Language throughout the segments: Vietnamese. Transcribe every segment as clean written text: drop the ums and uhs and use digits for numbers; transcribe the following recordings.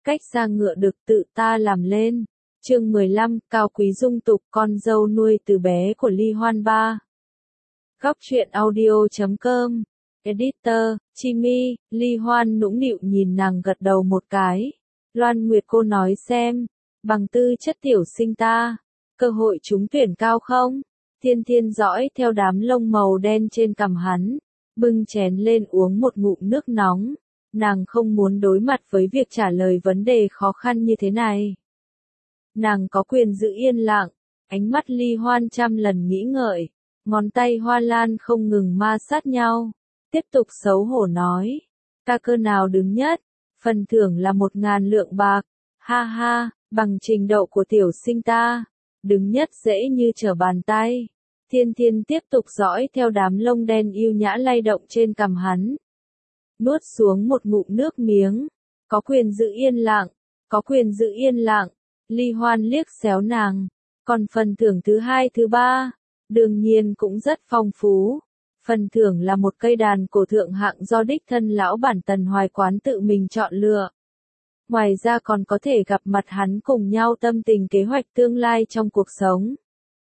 cách xa ngựa được tự ta làm lên. Chương 15, Cao Quý dung tục, con dâu nuôi từ bé của Ly Hoan ba. Góc truyện audio.com. Editor, Chimi. Ly Hoan nũng nịu nhìn nàng gật đầu một cái. Loan Nguyệt cô nói xem, bằng tư chất tiểu sinh ta, cơ hội trúng tuyển cao không? Thiên Thiên dõi theo đám lông màu đen trên cằm hắn, bưng chén lên uống một ngụm nước nóng. Nàng không muốn đối mặt với việc trả lời vấn đề khó khăn như thế này. Nàng có quyền giữ yên lặng, ánh mắt Ly Hoan trăm lần nghĩ ngợi, ngón tay hoa lan không ngừng ma sát nhau, tiếp tục xấu hổ nói, ca cơ nào đứng nhất, phần thưởng là 1.000 lượng bạc, ha ha, bằng trình độ của tiểu sinh ta, đứng nhất dễ như trở bàn tay. Thiên Thiên tiếp tục dõi theo đám lông đen yêu nhã lay động trên cằm hắn. Nuốt xuống một ngụm nước miếng, có quyền giữ yên lặng, có quyền giữ yên lặng. Ly Hoan liếc xéo nàng, còn phần thưởng thứ hai thứ ba, đương nhiên cũng rất phong phú. Phần thưởng là một cây đàn cổ thượng hạng do đích thân lão bản Tần Hoài Quán tự mình chọn lựa. Ngoài ra còn có thể gặp mặt hắn cùng nhau tâm tình kế hoạch tương lai trong cuộc sống.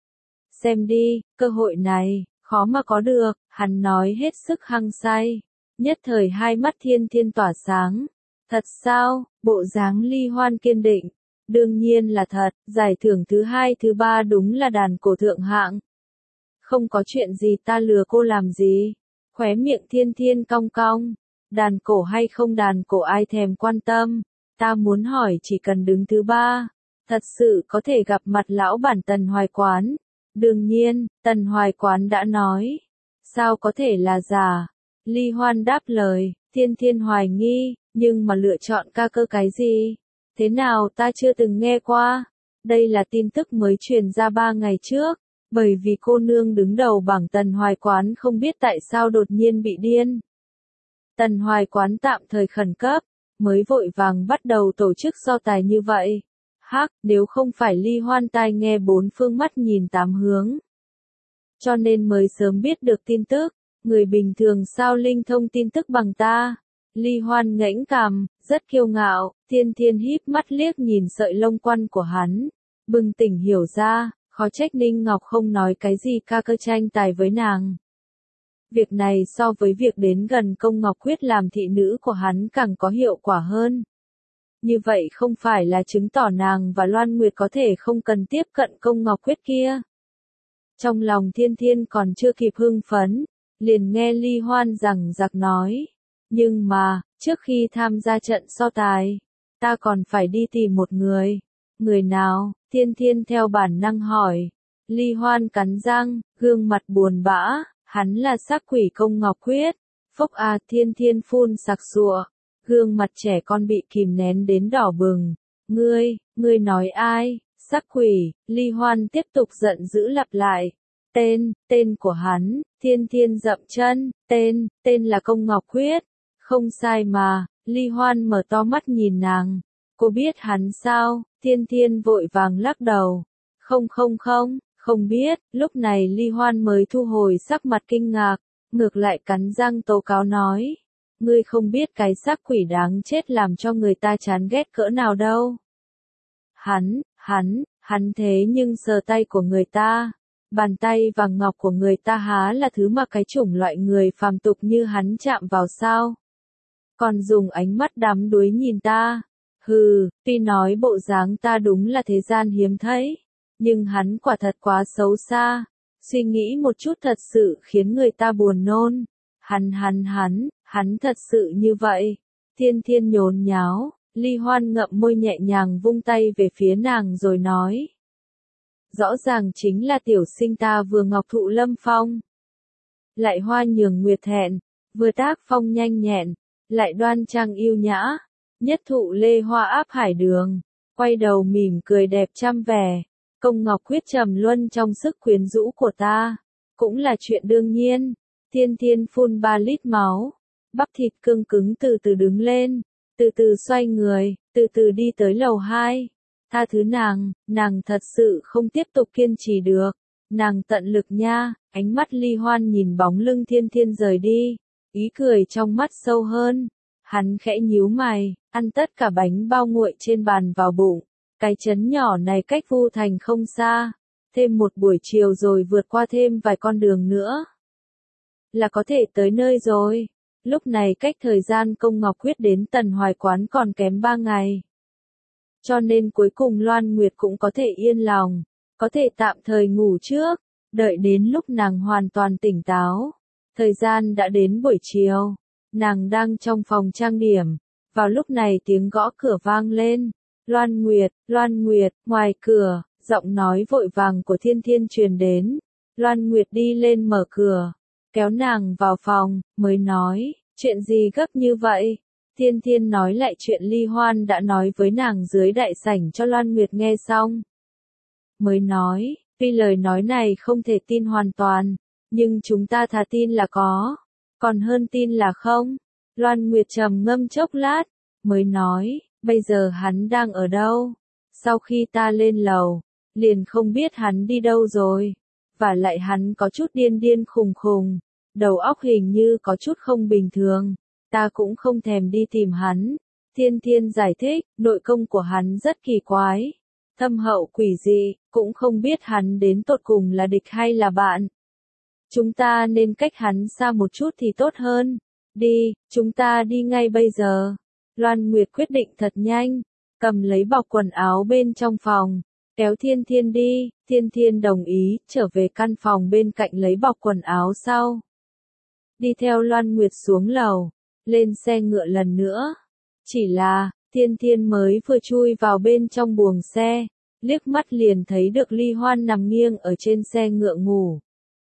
Xem đi, cơ hội này, khó mà có được, hắn nói hết sức hăng say. Nhất thời hai mắt Thiên Thiên tỏa sáng. Thật sao? Bộ dáng Ly Hoan kiên định. Đương nhiên là thật, giải thưởng thứ hai thứ ba đúng là đàn cổ thượng hạng. Không có chuyện gì ta lừa cô làm gì. Khóe miệng Thiên Thiên cong cong. Đàn cổ hay không đàn cổ ai thèm quan tâm. Ta muốn hỏi chỉ cần đứng thứ ba. Thật sự có thể gặp mặt lão bản Tần Hoài Quán. Đương nhiên, Tần Hoài Quán đã nói. Sao có thể là giả? Ly Hoan đáp lời, Thiên Thiên hoài nghi, nhưng mà lựa chọn ca cơ cái gì? Thế nào ta chưa từng nghe qua? Đây là tin tức mới truyền ra 3 ngày trước, bởi vì cô nương đứng đầu bảng Tần Hoài Quán không biết tại sao đột nhiên bị điên. Tần Hoài Quán tạm thời khẩn cấp, mới vội vàng bắt đầu tổ chức so tài như vậy. Hắc, nếu không phải Ly Hoan tai nghe bốn phương mắt nhìn tám hướng. Cho nên mới sớm biết được tin tức. Người bình thường sao linh thông tin tức bằng ta? Ly Hoan ngẩng cằm, rất kiêu ngạo. Thiên Thiên híp mắt liếc nhìn sợi lông quăn của hắn, bừng tỉnh hiểu ra, khó trách Ninh Ngọc không nói cái gì ca cơ tranh tài với nàng. Việc này so với việc đến gần Công Ngọc Quyết làm thị nữ của hắn càng có hiệu quả hơn. Như vậy không phải là chứng tỏ nàng và Loan Nguyệt có thể không cần tiếp cận Công Ngọc Quyết kia. Trong lòng Thiên Thiên còn chưa kịp hưng phấn, liền nghe Ly Hoan rằng giặc nói. Nhưng mà, trước khi tham gia trận so tài, ta còn phải đi tìm một người. Người nào? Thiên Thiên theo bản năng hỏi. Ly Hoan cắn răng, gương mặt buồn bã, hắn là sắc quỷ Công Ngọc Quyết. Phốc à, Thiên Thiên phun sặc sụa, gương mặt trẻ con bị kìm nén đến đỏ bừng. Ngươi nói ai? Sắc quỷ. Ly Hoan tiếp tục giận dữ lặp lại. Tên của hắn. Thiên Thiên dậm chân, tên là Công Ngọc Quyết. Không sai mà. Ly Hoan mở to mắt nhìn nàng. Cô biết hắn sao? Thiên Thiên vội vàng lắc đầu. Không biết. Lúc này Ly Hoan mới thu hồi sắc mặt kinh ngạc, ngược lại cắn răng tố cáo nói. Ngươi không biết cái xác quỷ đáng chết làm cho người ta chán ghét cỡ nào đâu. Hắn thế nhưng sờ tay của người ta. Bàn tay vàng ngọc của người ta há là thứ mà cái chủng loại người phàm tục như hắn chạm vào sao? Còn dùng ánh mắt đắm đuối nhìn ta. Hừ, tuy nói bộ dáng ta đúng là thế gian hiếm thấy, nhưng hắn quả thật quá xấu xa. Suy nghĩ một chút thật sự khiến người ta buồn nôn. Hắn thật sự như vậy. Thiên Thiên nhốn nháo, Ly Hoan ngậm môi nhẹ nhàng vung tay về phía nàng rồi nói. Rõ ràng chính là tiểu sinh ta vừa ngọc thụ lâm phong. Lại hoa nhường nguyệt thẹn, vừa tác phong nhanh nhẹn, lại đoan trang yêu nhã, nhất thụ lê hoa áp hải đường, quay đầu mỉm cười đẹp trăm vẻ. Công Ngọc Quyết trầm luân trong sức quyến rũ của ta, cũng là chuyện đương nhiên. Thiên Thiên phun 3 lít máu, bắp thịt cương cứng từ từ đứng lên, từ từ xoay người, từ từ đi tới lầu 2. Tha thứ nàng thật sự không tiếp tục kiên trì được. Nàng tận lực nha. Ánh mắt Ly Hoan nhìn bóng lưng Thiên Thiên rời đi, ý cười trong mắt sâu hơn. Hắn khẽ nhíu mày, ăn tất cả bánh bao nguội trên bàn vào bụng. Cái trấn nhỏ này cách Vu Thành không xa, thêm một buổi chiều rồi vượt qua thêm vài con đường nữa là có thể tới nơi rồi. Lúc này cách thời gian Công Ngọc Quyết đến Tần Hoài Quán còn kém 3 ngày. Cho nên cuối cùng Loan Nguyệt cũng có thể yên lòng, có thể tạm thời ngủ trước, đợi đến lúc nàng hoàn toàn tỉnh táo. Thời gian đã đến buổi chiều, nàng đang trong phòng trang điểm, vào lúc này tiếng gõ cửa vang lên. Loan Nguyệt, ngoài cửa, giọng nói vội vàng của Thiên Thiên truyền đến. Loan Nguyệt đi lên mở cửa, kéo nàng vào phòng, mới nói, chuyện gì gấp như vậy? Thiên Thiên nói lại chuyện Ly Hoan đã nói với nàng dưới đại sảnh cho Loan Nguyệt nghe xong. Mới nói, tuy lời nói này không thể tin hoàn toàn, nhưng chúng ta thà tin là có, còn hơn tin là không. Loan Nguyệt trầm ngâm chốc lát, mới nói, bây giờ hắn đang ở đâu? Sau khi ta lên lầu, liền không biết hắn đi đâu rồi. Và lại hắn có chút điên khùng khùng, đầu óc hình như có chút không bình thường, ta cũng không thèm đi tìm hắn. Thiên Thiên giải thích, nội công của hắn rất kỳ quái, thâm hậu quỷ dị, cũng không biết hắn đến tột cùng là địch hay là bạn. Chúng ta nên cách hắn xa một chút thì tốt hơn. Đi, chúng ta đi ngay bây giờ. Loan Nguyệt quyết định thật nhanh, cầm lấy bọc quần áo bên trong phòng, kéo Thiên Thiên đi. Thiên Thiên đồng ý, trở về căn phòng bên cạnh lấy bọc quần áo sau. Đi theo Loan Nguyệt xuống lầu, lên xe ngựa lần nữa. Chỉ là, Thiên Thiên mới vừa chui vào bên trong buồng xe, liếc mắt liền thấy được Ly Hoan nằm nghiêng ở trên xe ngựa ngủ.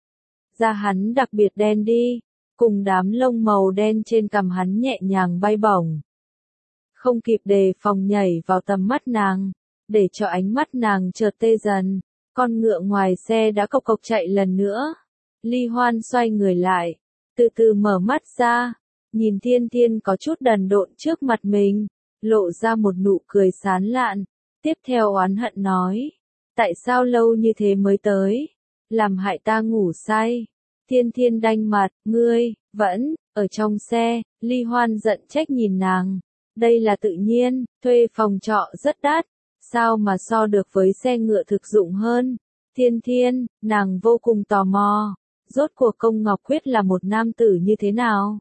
Da hắn đặc biệt đen đi, cùng đám lông màu đen trên cằm hắn nhẹ nhàng bay bổng. Không kịp đề phòng nhảy vào tầm mắt nàng, để cho ánh mắt nàng chợt tê dần. Con ngựa ngoài xe đã cộc cộc chạy lần nữa. Ly Hoan xoay người lại, từ từ mở mắt ra, nhìn Thiên Thiên có chút đần độn trước mặt mình, lộ ra một nụ cười sán lạn. Tiếp theo oán hận nói, tại sao lâu như thế mới tới, làm hại ta ngủ say. Thiên Thiên đanh mặt, ngươi, vẫn, ở trong xe. Ly Hoan giận trách nhìn nàng, đây là tự nhiên, thuê phòng trọ rất đắt, sao mà so được với xe ngựa thực dụng hơn. Thiên Thiên, nàng vô cùng tò mò, rốt cuộc Công Ngọc Quyết là một nam tử như thế nào?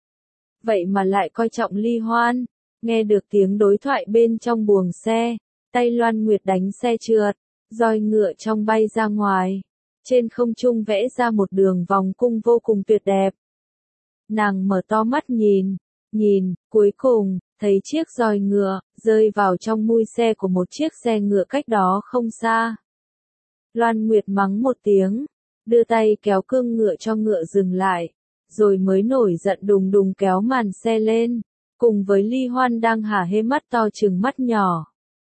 Vậy mà lại coi trọng Ly Hoan. Nghe được tiếng đối thoại bên trong buồng xe, tay Loan Nguyệt đánh xe trượt, roi ngựa trong bay ra ngoài, trên không trung vẽ ra một đường vòng cung vô cùng tuyệt đẹp. Nàng mở to mắt nhìn, cuối cùng, thấy chiếc roi ngựa, rơi vào trong mui xe của một chiếc xe ngựa cách đó không xa. Loan Nguyệt mắng một tiếng, đưa tay kéo cương ngựa cho ngựa dừng lại, rồi mới nổi giận đùng đùng kéo màn xe lên, cùng với Ly Hoan đang hả hê mắt to trừng mắt nhỏ.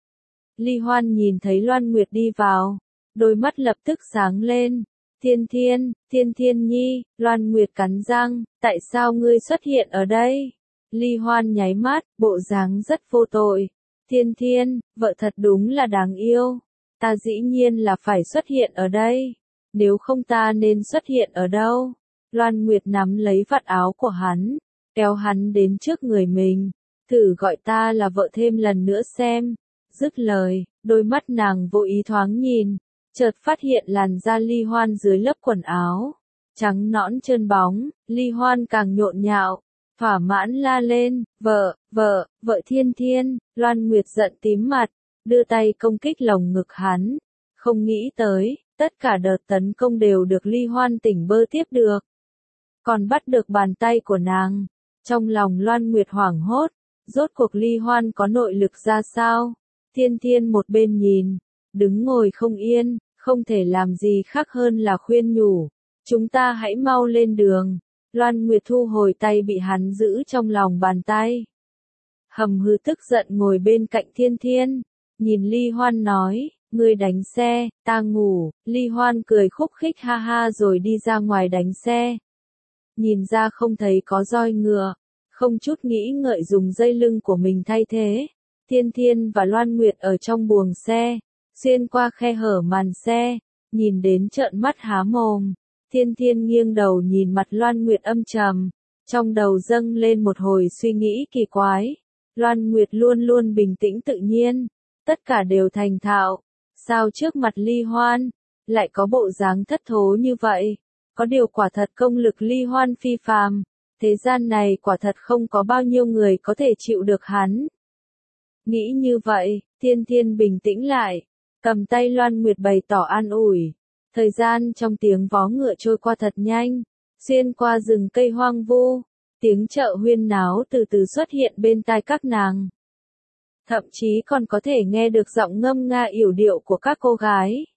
Ly Hoan nhìn thấy Loan Nguyệt đi vào, đôi mắt lập tức sáng lên. Thiên Thiên nhi, Loan Nguyệt cắn răng, tại sao ngươi xuất hiện ở đây? Ly Hoan nháy mắt, bộ dáng rất vô tội. Thiên Thiên, vợ thật đúng là đáng yêu. Ta dĩ nhiên là phải xuất hiện ở đây. Nếu không ta nên xuất hiện ở đâu? Loan Nguyệt nắm lấy vạt áo của hắn, kéo hắn đến trước người mình. Thử gọi ta là vợ thêm lần nữa xem. Dứt lời, đôi mắt nàng vô ý thoáng nhìn, chợt phát hiện làn da Ly Hoan dưới lớp quần áo trắng nõn trơn bóng. Ly Hoan càng nhộn nhạo, thỏa mãn la lên, vợ Thiên Thiên. Loan Nguyệt giận tím mặt, đưa tay công kích lồng ngực hắn. Không nghĩ tới, tất cả đợt tấn công đều được Ly Hoan tỉnh bơ tiếp được. Còn bắt được bàn tay của nàng. Trong lòng Loan Nguyệt hoảng hốt, rốt cuộc Ly Hoan có nội lực ra sao? Thiên Thiên một bên nhìn, đứng ngồi không yên, không thể làm gì khác hơn là khuyên nhủ. Chúng ta hãy mau lên đường. Loan Nguyệt thu hồi tay bị hắn giữ trong lòng bàn tay. Hầm hừ tức giận ngồi bên cạnh Thiên Thiên, nhìn Ly Hoan nói, ngươi đánh xe, ta ngủ. Ly Hoan cười khúc khích ha ha rồi đi ra ngoài đánh xe. Nhìn ra không thấy có roi ngựa, không chút nghĩ ngợi dùng dây lưng của mình thay thế. Thiên Thiên và Loan Nguyệt ở trong buồng xe, xuyên qua khe hở màn xe, nhìn đến trợn mắt há mồm. Thiên Thiên nghiêng đầu nhìn mặt Loan Nguyệt âm trầm, trong đầu dâng lên một hồi suy nghĩ kỳ quái. Loan Nguyệt luôn luôn bình tĩnh tự nhiên, tất cả đều thành thạo. Sao trước mặt Ly Hoan, lại có bộ dáng thất thố như vậy? Có điều quả thật công lực Ly Hoan phi phàm, thế gian này quả thật không có bao nhiêu người có thể chịu được hắn. Nghĩ như vậy, Thiên Thiên bình tĩnh lại, cầm tay Loan Nguyệt bày tỏ an ủi. Thời gian trong tiếng vó ngựa trôi qua thật nhanh, xuyên qua rừng cây hoang vu, tiếng chợ huyên náo từ từ xuất hiện bên tai các nàng. Thậm chí còn có thể nghe được giọng ngâm nga yểu điệu của các cô gái.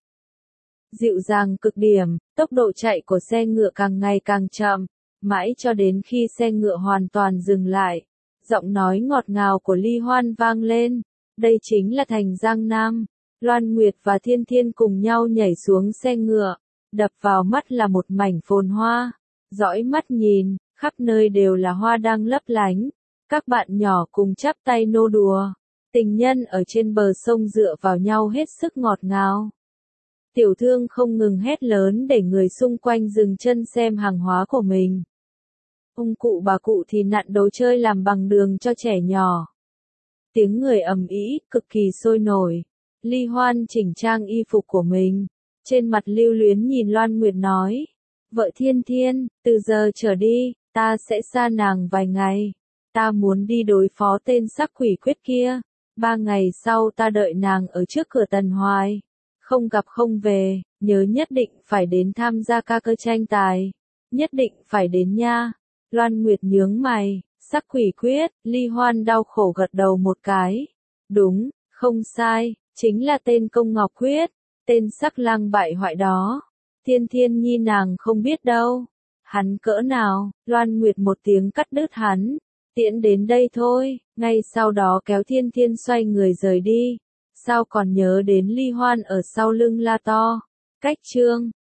Dịu dàng cực điểm, tốc độ chạy của xe ngựa càng ngày càng chậm, mãi cho đến khi xe ngựa hoàn toàn dừng lại. Giọng nói ngọt ngào của Ly Hoan vang lên, đây chính là thành Giang Nam. Loan Nguyệt và Thiên Thiên cùng nhau nhảy xuống xe ngựa, đập vào mắt là một mảnh phồn hoa. Dõi mắt nhìn, khắp nơi đều là hoa đang lấp lánh. Các bạn nhỏ cùng chắp tay nô đùa. Tình nhân ở trên bờ sông dựa vào nhau hết sức ngọt ngào. Tiểu thương không ngừng hét lớn để người xung quanh dừng chân xem hàng hóa của mình. Ông cụ bà cụ thì nặn đồ chơi làm bằng đường cho trẻ nhỏ. Tiếng người ầm ĩ, cực kỳ sôi nổi. Ly Hoan chỉnh trang y phục của mình. Trên mặt lưu luyến nhìn Loan Nguyệt nói. Vợ Thiên Thiên, từ giờ trở đi, ta sẽ xa nàng vài ngày. Ta muốn đi đối phó tên sắc quỷ quyết kia. 3 ngày sau ta đợi nàng ở trước cửa Tần Hoài. Không gặp không về, nhớ nhất định phải đến tham gia ca cơ tranh tài. Nhất định phải đến nha. Loan Nguyệt nhướng mày, sắc quỷ quyết, Ly Hoan đau khổ gật đầu một cái. Đúng, không sai, chính là tên Công Ngọc Quyết, tên sắc lang bại hoại đó. Thiên Thiên nhi nàng không biết đâu. Hắn cỡ nào, Loan Nguyệt một tiếng cắt đứt hắn. Tiễn đến đây thôi, ngay sau đó kéo Thiên Thiên xoay người rời đi. Sao còn nhớ đến Ly Hoan ở sau lưng la to. Cách chương